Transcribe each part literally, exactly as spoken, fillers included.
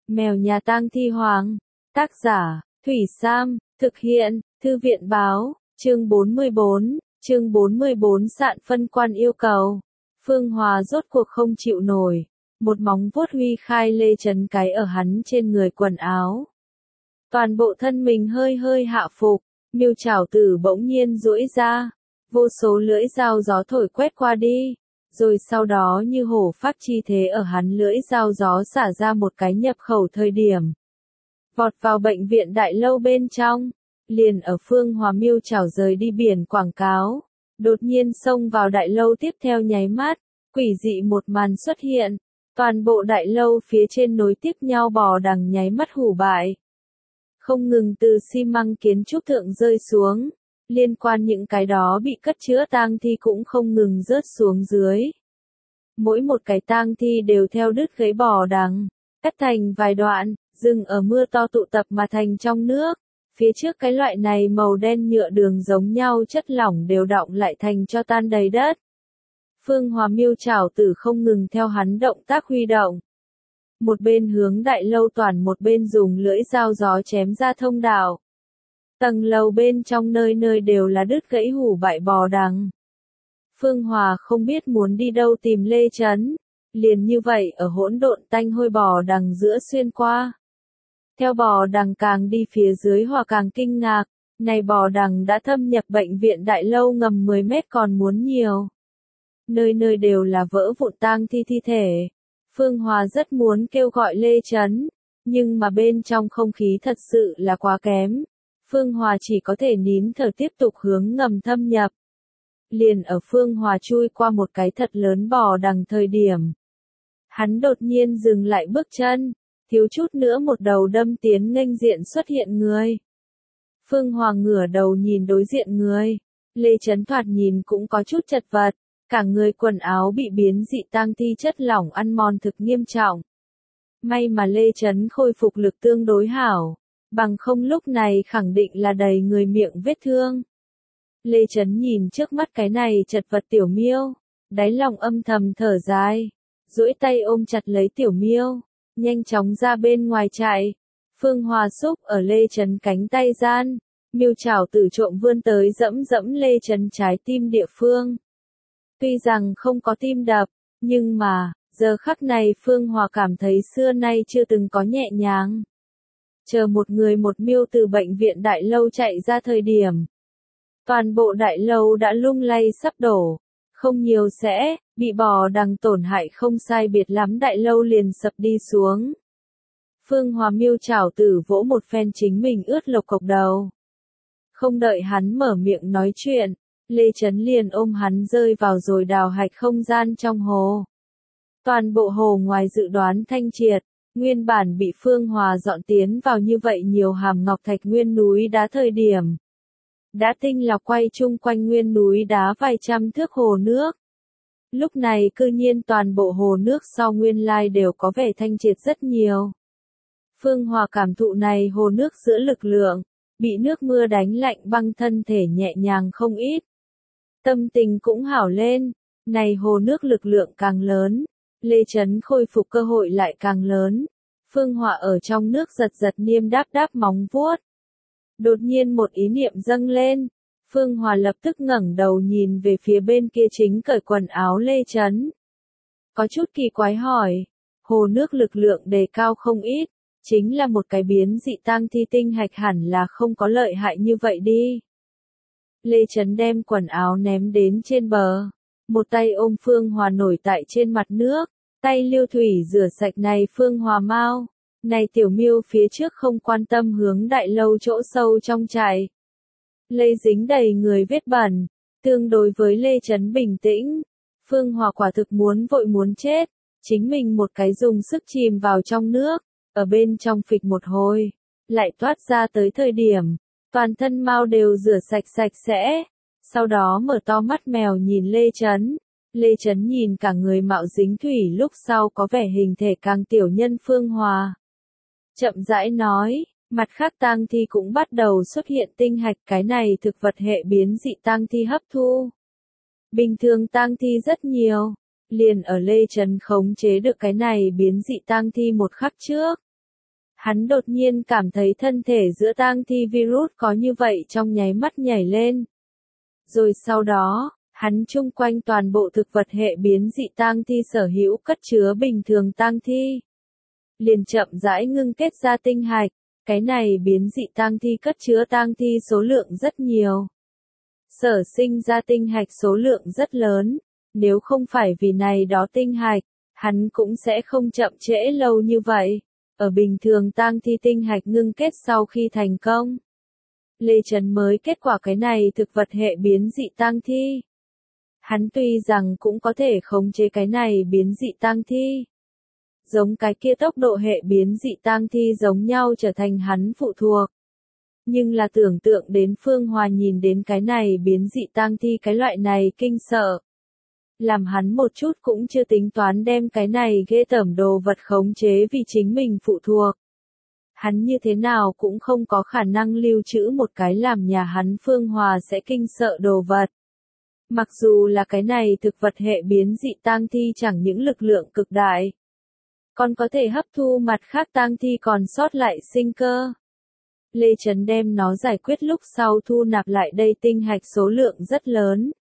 Mèo nhà tang thi hoàng. Tác giả, Thủy Sam, thực hiện, Thư viện báo, chương bốn mươi bốn, chương bốn mươi bốn Sạn phân quan yêu cầu. Phương Hòa rốt cuộc không chịu nổi, một móng vuốt huy khai Lê Chấn cái ở hắn trên người quần áo. Toàn bộ thân mình hơi hơi hạ phục, miêu chảo tử bỗng nhiên duỗi ra, vô số lưỡi dao gió thổi quét qua đi, rồi sau đó như hổ phát chi thế ở hắn lưỡi dao gió xả ra một cái nhập khẩu thời điểm. Vọt vào bệnh viện đại lâu bên trong, liền ở Phương Hòa miêu chảo rời đi biển quảng cáo, đột nhiên xông vào đại lâu tiếp theo nháy mắt, quỷ dị một màn xuất hiện, toàn bộ đại lâu phía trên nối tiếp nhau bò đằng nháy mắt hủ bại. Không ngừng từ xi măng kiến trúc thượng rơi xuống, liên quan những cái đó bị cất chứa tang thi cũng không ngừng rớt xuống dưới. Mỗi một cái tang thi đều theo đứt gãy bò đằng, cắt thành vài đoạn, dừng ở mưa to tụ tập mà thành trong nước. Phía trước cái loại này màu đen nhựa đường giống nhau chất lỏng đều đọng lại thành cho tan đầy đất. Phương Hòa miêu chảo tử không ngừng theo hắn động tác huy động. Một bên hướng đại lâu toàn một bên dùng lưỡi dao gió chém ra thông đạo. Tầng lầu bên trong nơi nơi đều là đứt gãy hủ bại bò đằng. Phương Hòa không biết muốn đi đâu tìm Lê Chấn, liền như vậy ở hỗn độn tanh hôi bò đằng giữa xuyên qua. Theo bò đằng càng đi phía dưới Hòa càng kinh ngạc, này bò đằng đã thâm nhập bệnh viện đại lâu ngầm mười mét còn muốn nhiều. Nơi nơi đều là vỡ vụn tang thi thi thể. Phương Hòa rất muốn kêu gọi Lê Chấn, nhưng mà bên trong không khí thật sự là quá kém. Phương Hòa chỉ có thể nín thở tiếp tục hướng ngầm thâm nhập. Liền ở Phương Hòa chui qua một cái thật lớn bò đằng thời điểm. Hắn đột nhiên dừng lại bước chân, thiếu chút nữa một đầu đâm tiến nghênh diện xuất hiện người. Phương Hòa ngửa đầu nhìn đối diện người, Lê Chấn thoạt nhìn cũng có chút chật vật, cả người quần áo bị biến dị tang thi chất lỏng ăn mòn thực nghiêm trọng. May mà Lê Chấn khôi phục lực tương đối hảo, bằng không lúc này khẳng định là đầy người miệng vết thương. Lê Chấn nhìn trước mắt cái này chật vật tiểu miêu, đáy lòng âm thầm thở dài, duỗi tay ôm chặt lấy tiểu miêu, nhanh chóng ra bên ngoài chạy. Phương Hòa xúc ở Lê Chấn cánh tay gian, miêu chảo tử trộm vươn tới dẫm dẫm Lê Chấn trái tim địa phương. Tuy rằng không có tim đập, nhưng mà, giờ khắc này Phương Hòa cảm thấy xưa nay chưa từng có nhẹ nhàng. Chờ một người một miêu từ bệnh viện đại lâu chạy ra thời điểm. Toàn bộ đại lâu đã lung lay sắp đổ, không nhiều sẽ, bị bò đằng tổn hại không sai biệt lắm đại lâu liền sập đi xuống. Phương Hòa miêu chảo tử vỗ một phen chính mình ướt lộc cộc đầu. Không đợi hắn mở miệng nói chuyện, Lê Chấn liền ôm hắn rơi vào rồi đào hạch không gian trong hồ. Toàn bộ hồ ngoài dự đoán thanh triệt, nguyên bản bị Phương Hòa dọn tiến vào như vậy nhiều hàm ngọc thạch nguyên núi đá thời điểm. Đã tinh lọc quay chung quanh nguyên núi đá vài trăm thước hồ nước. Lúc này cư nhiên toàn bộ hồ nước sau nguyên lai đều có vẻ thanh triệt rất nhiều. Phương Hòa cảm thụ này hồ nước giữa lực lượng, bị nước mưa đánh lạnh băng thân thể nhẹ nhàng không ít. Tâm tình cũng hảo lên, này hồ nước lực lượng càng lớn, Lê Chấn khôi phục cơ hội lại càng lớn. Phương Hòa ở trong nước giật giật niêm đáp đáp móng vuốt. Đột nhiên một ý niệm dâng lên, Phương Hòa lập tức ngẩng đầu nhìn về phía bên kia chính cởi quần áo Lê Chấn. Có chút kỳ quái hỏi, hồ nước lực lượng đề cao không ít, chính là một cái biến dị tang thi tinh hạch hẳn là không có lợi hại như vậy đi. Lê Chấn đem quần áo ném đến trên bờ, một tay ôm Phương Hòa nổi tại trên mặt nước, tay liêu thủy rửa sạch này Phương Hòa mau. Này tiểu miêu phía trước không quan tâm hướng đại lâu chỗ sâu trong chạy. Lê dính đầy người vết bẩn, tương đối với Lê Chấn bình tĩnh. Phương Hòa quả thực muốn vội muốn chết, chính mình một cái dùng sức chìm vào trong nước, ở bên trong phịch một hồi, lại toát ra tới thời điểm, toàn thân mau đều rửa sạch sạch sẽ, sau đó mở to mắt mèo nhìn Lê Chấn. Lê Chấn nhìn cả người mạo dính thủy lúc sau có vẻ hình thể càng tiểu nhân Phương Hòa. Chậm rãi nói, mặt khác tang thi cũng bắt đầu xuất hiện tinh hạch cái này thực vật hệ biến dị tang thi hấp thu. Bình thường tang thi rất nhiều, liền ở Lê Chấn khống chế được cái này biến dị tang thi một khắc trước. Hắn đột nhiên cảm thấy thân thể giữa tang thi virus có như vậy trong nháy mắt nhảy lên. Rồi sau đó, hắn chung quanh toàn bộ thực vật hệ biến dị tang thi sở hữu cất chứa bình thường tang thi. Liền chậm rãi ngưng kết ra tinh hạch, cái này biến dị tang thi cất chứa tang thi số lượng rất nhiều. Sở sinh ra tinh hạch số lượng rất lớn, nếu không phải vì này đó tinh hạch, hắn cũng sẽ không chậm trễ lâu như vậy. Ở bình thường tang thi tinh hạch ngưng kết sau khi thành công, Lê Trấn mới kết quả cái này thực vật hệ biến dị tang thi. Hắn tuy rằng cũng có thể khống chế cái này biến dị tang thi, giống cái kia tốc độ hệ biến dị tang thi giống nhau trở thành hắn phụ thuộc. Nhưng là tưởng tượng đến Phương Hòa nhìn đến cái này biến dị tang thi cái loại này kinh sợ. Làm hắn một chút cũng chưa tính toán đem cái này ghê tởm đồ vật khống chế vì chính mình phụ thuộc. Hắn như thế nào cũng không có khả năng lưu trữ một cái làm nhà hắn Phương Hòa sẽ kinh sợ đồ vật. Mặc dù là cái này thực vật hệ biến dị tang thi chẳng những lực lượng cực đại, còn có thể hấp thu mặt khác tang thi còn sót lại sinh cơ. Lê Trấn đem nó giải quyết lúc sau thu nạp lại đây tinh hạch số lượng rất lớn.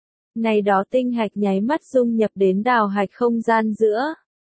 Này đó tinh hạch nháy mắt dung nhập đến đào hạch không gian giữa.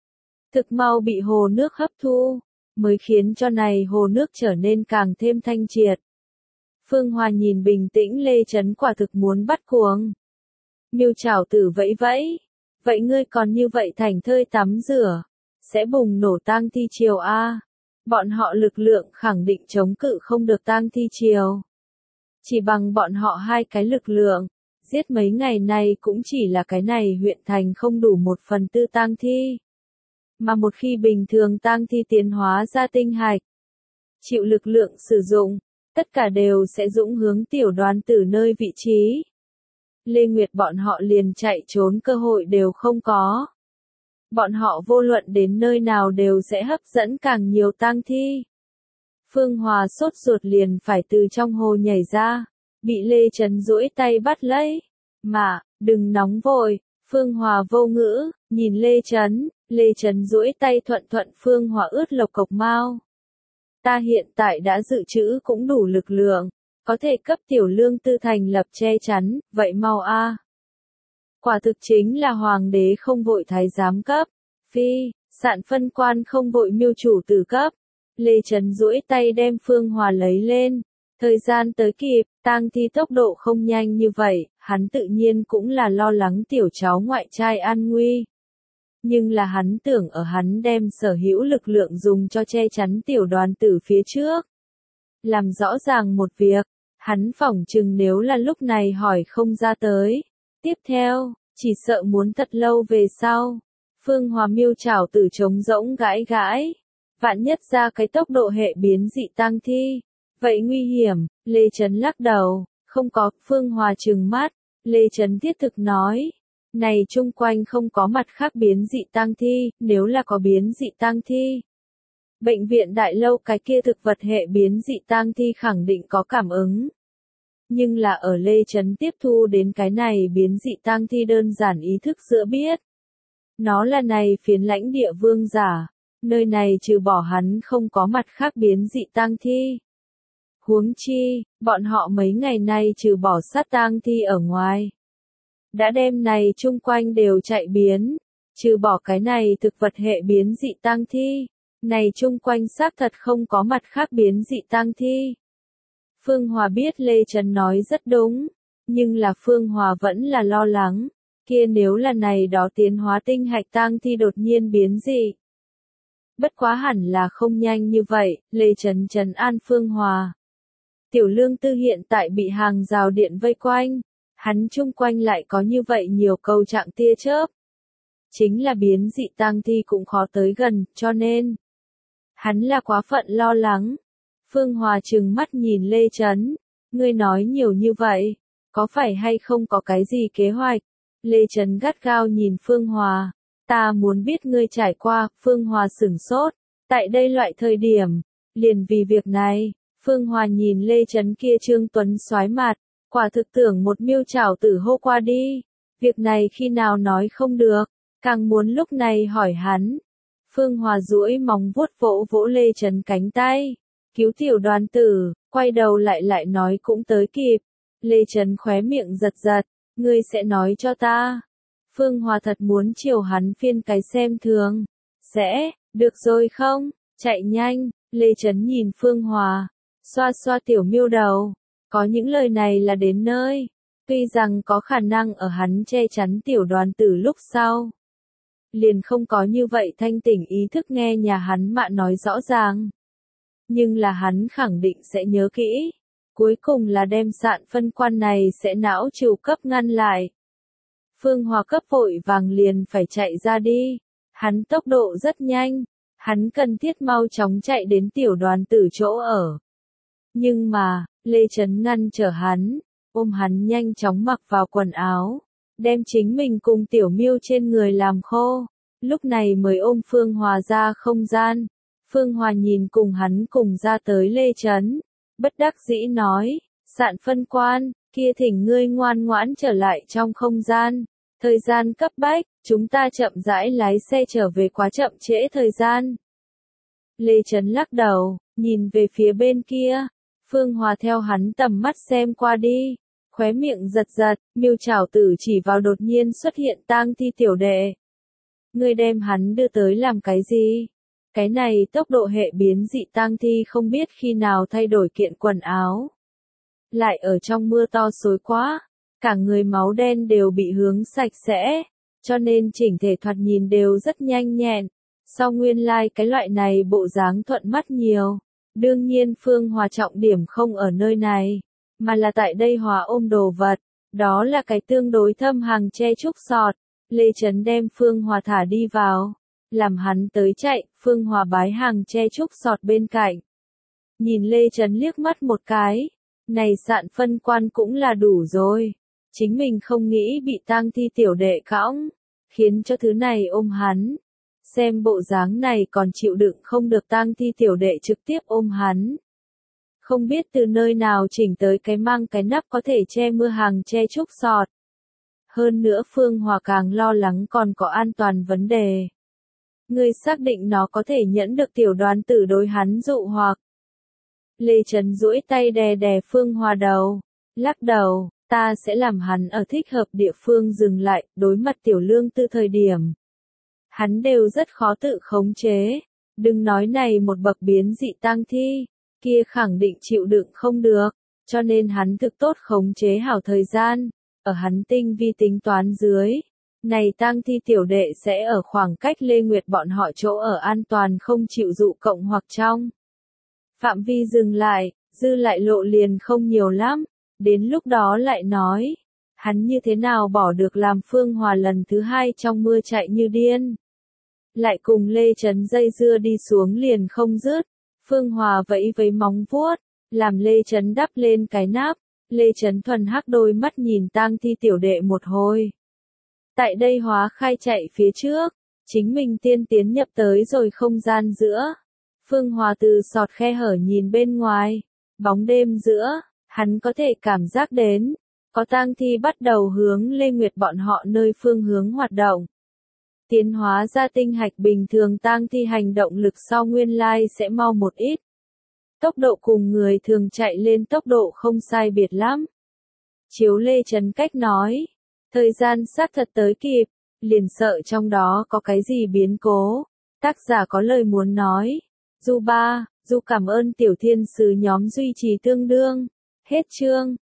Thực mau bị hồ nước hấp thu, mới khiến cho này hồ nước trở nên càng thêm thanh triệt. Phương Hòa nhìn bình tĩnh Lê Trấn quả thực muốn bắt cuồng. Miêu Trảo Tử vẫy vẫy, vậy ngươi còn như vậy thành thơi tắm rửa, sẽ bùng nổ tang thi triều a. Bọn họ lực lượng khẳng định chống cự không được tang thi triều. Chỉ bằng bọn họ hai cái lực lượng, giết mấy ngày nay cũng chỉ là cái này huyện thành không đủ một phần tư tang thi. Mà một khi bình thường tang thi tiến hóa ra tinh hạch, chịu lực lượng sử dụng, tất cả đều sẽ dũng hướng tiểu đoàn tử nơi vị trí. Lê Nguyệt bọn họ liền chạy trốn cơ hội đều không có. Bọn họ vô luận đến nơi nào đều sẽ hấp dẫn càng nhiều tang thi. Phương Hòa sốt ruột liền phải từ trong hồ nhảy ra, bị Lê Trấn duỗi tay bắt lấy. Mà, đừng nóng vội, Phương Hòa vô ngữ, nhìn Lê Trấn, Lê Trấn duỗi tay thuận thuận Phương Hòa ướt lộc cộc mau. Ta hiện tại đã dự trữ cũng đủ lực lượng, có thể cấp tiểu lương tư thành lập che chắn, vậy mau a. Quả thực chính là hoàng đế không vội thái giám cấp, phi, sạn phân quan không vội miêu chủ tử cấp. Lê Trấn duỗi tay đem Phương Hòa lấy lên, thời gian tới kịp, tang thi tốc độ không nhanh như vậy, hắn tự nhiên cũng là lo lắng tiểu cháu ngoại trai an nguy. Nhưng là hắn tưởng ở hắn đem sở hữu lực lượng dùng cho che chắn tiểu đoàn tử phía trước. Làm rõ ràng một việc, hắn phỏng chừng nếu là lúc này hỏi không ra tới. Tiếp theo, chỉ sợ muốn thật lâu về sau. Phương Hòa miêu Trảo Tử trống rỗng gãi gãi. Vạn nhất ra cái tốc độ hệ biến dị tang thi. Vậy nguy hiểm, Lê Trấn lắc đầu, không có, Phương Hòa trừng mắt. Lê Trấn thiết thực nói. Này chung quanh không có mặt khác biến dị tang thi, nếu là có biến dị tang thi. Bệnh viện đại lâu cái kia thực vật hệ biến dị tang thi khẳng định có cảm ứng. Nhưng là ở Lê Trấn tiếp thu đến cái này biến dị tang thi đơn giản ý thức giữa biết. Nó là này phiến lãnh địa vương giả, nơi này trừ bỏ hắn không có mặt khác biến dị tang thi. Huống chi, bọn họ mấy ngày nay trừ bỏ sát tang thi ở ngoài. Đã đem này chung quanh đều chạy biến, trừ bỏ cái này thực vật hệ biến dị tang thi, này chung quanh xác thật không có mặt khác biến dị tang thi. Phương Hòa biết Lê Trấn nói rất đúng, nhưng là Phương Hòa vẫn là lo lắng, kia nếu là này đó tiến hóa tinh hạch tang thi đột nhiên biến dị. Bất quá hẳn là không nhanh như vậy, Lê Trấn trấn an Phương Hòa. Tiểu lương tư hiện tại bị hàng rào điện vây quanh, hắn chung quanh lại có như vậy nhiều cầu trạng tia chớp. Chính là biến dị tang thi cũng khó tới gần, cho nên hắn là quá phận lo lắng. Phương Hòa trừng mắt nhìn Lê Trấn, ngươi nói nhiều như vậy, có phải hay không có cái gì kế hoạch? Lê Trấn gắt gao nhìn Phương Hòa, ta muốn biết ngươi trải qua, Phương Hòa sửng sốt, tại đây loại thời điểm, liền vì việc này, Phương Hòa nhìn Lê Trấn kia trương tuấn soái mặt, quả thực tưởng một miêu Trảo Tử hô qua đi, việc này khi nào nói không được, càng muốn lúc này hỏi hắn. Phương Hòa duỗi móng vuốt vỗ vỗ Lê Trấn cánh tay. Cứu tiểu đoàn tử, quay đầu lại lại nói cũng tới kịp. Lê Trấn khóe miệng giật giật, ngươi sẽ nói cho ta. Phương Hòa thật muốn chiều hắn phiên cái xem thường. Sẽ, được rồi không, chạy nhanh, Lê Trấn nhìn Phương Hòa, xoa xoa tiểu miêu đầu. Có những lời này là đến nơi. Tuy rằng có khả năng ở hắn che chắn tiểu đoàn tử lúc sau. Liền không có như vậy thanh tỉnh ý thức nghe nhà hắn mạ nói rõ ràng. Nhưng là hắn khẳng định sẽ nhớ kỹ. Cuối cùng là đem sạn phân quan này sẽ não trừ cấp ngăn lại. Phương Hòa cấp vội vàng liền phải chạy ra đi. Hắn tốc độ rất nhanh. Hắn cần thiết mau chóng chạy đến tiểu đoàn tử chỗ ở. Nhưng mà, Lê Trấn ngăn trở hắn, ôm hắn nhanh chóng mặc vào quần áo, đem chính mình cùng tiểu miêu trên người làm khô, lúc này mới ôm Phương Hòa ra không gian. Phương Hòa nhìn cùng hắn cùng ra tới Lê Trấn, bất đắc dĩ nói, sạn phân quan, kia thỉnh ngươi ngoan ngoãn trở lại trong không gian, thời gian cấp bách, chúng ta chậm rãi lái xe trở về quá chậm trễ thời gian. Lê Trấn lắc đầu, nhìn về phía bên kia. Phương Hòa theo hắn tầm mắt xem qua đi, khóe miệng giật giật, miêu trảo tử chỉ vào đột nhiên xuất hiện tang thi tiểu đệ. Ngươi đem hắn đưa tới làm cái gì? Cái này tốc độ hệ biến dị tang thi không biết khi nào thay đổi kiện quần áo. Lại ở trong mưa to xối quá, cả người máu đen đều bị hướng sạch sẽ, cho nên chỉnh thể thoạt nhìn đều rất nhanh nhẹn. Sau nguyên lai like cái loại này bộ dáng thuận mắt nhiều. Đương nhiên Phương Hòa trọng điểm không ở nơi này, mà là tại đây Hòa ôm đồ vật, đó là cái tương đối thâm hàng che trúc sọt. Lê Trấn đem Phương Hòa thả đi vào, làm hắn tới chạy, Phương Hòa bái hàng che trúc sọt bên cạnh. Nhìn Lê Trấn liếc mắt một cái, này sạn phân quan cũng là đủ rồi, chính mình không nghĩ bị tang thi tiểu đệ cõng, khiến cho thứ này ôm hắn. Xem bộ dáng này còn chịu đựng không được tang thi tiểu đệ trực tiếp ôm hắn. Không biết từ nơi nào chỉnh tới cái mang cái nắp có thể che mưa hàng che trúc sọt. Hơn nữa Phương Hòa càng lo lắng còn có an toàn vấn đề. Ngươi xác định nó có thể nhẫn được tiểu đoàn tử đối hắn dụ hoặc. Lê Trấn duỗi tay đè đè Phương Hòa đầu, lắc đầu, ta sẽ làm hắn ở thích hợp địa phương dừng lại, đối mặt tiểu lương tư thời điểm. Hắn đều rất khó tự khống chế, đừng nói này một bậc biến dị tang thi, kia khẳng định chịu đựng không được, cho nên hắn thực tốt khống chế hảo thời gian, ở hắn tinh vi tính toán dưới. Này tang thi tiểu đệ sẽ ở khoảng cách Lê Nguyệt bọn họ chỗ ở an toàn không chịu dụ cộng hoặc trong. Phạm vi dừng lại, dư lại lộ liền không nhiều lắm, đến lúc đó lại nói, hắn như thế nào bỏ được làm Phương Hòa lần thứ hai trong mưa chạy như điên. Lại cùng Lê Trấn dây dưa đi xuống liền không dứt, Phương Hòa vẫy với móng vuốt, làm Lê Trấn đắp lên cái nắp, Lê Trấn thuần hắc đôi mắt nhìn tang thi tiểu đệ một hồi. Tại đây hóa khai chạy phía trước, chính mình tiên tiến nhập tới rồi không gian giữa. Phương Hòa từ sọt khe hở nhìn bên ngoài, bóng đêm giữa, hắn có thể cảm giác đến, có tang thi bắt đầu hướng Lê Nguyệt bọn họ nơi phương hướng hoạt động. Tiến hóa ra tinh hạch bình thường tang thi hành động lực sau nguyên lai sẽ mau một ít. Tốc độ cùng người thường chạy lên tốc độ không sai biệt lắm. Chiếu Lê Trấn cách nói, thời gian xác thật tới kịp, liền sợ trong đó có cái gì biến cố. Tác giả có lời muốn nói. Du ba, Du cảm ơn tiểu thiên sứ nhóm duy trì tương đương. Hết chương.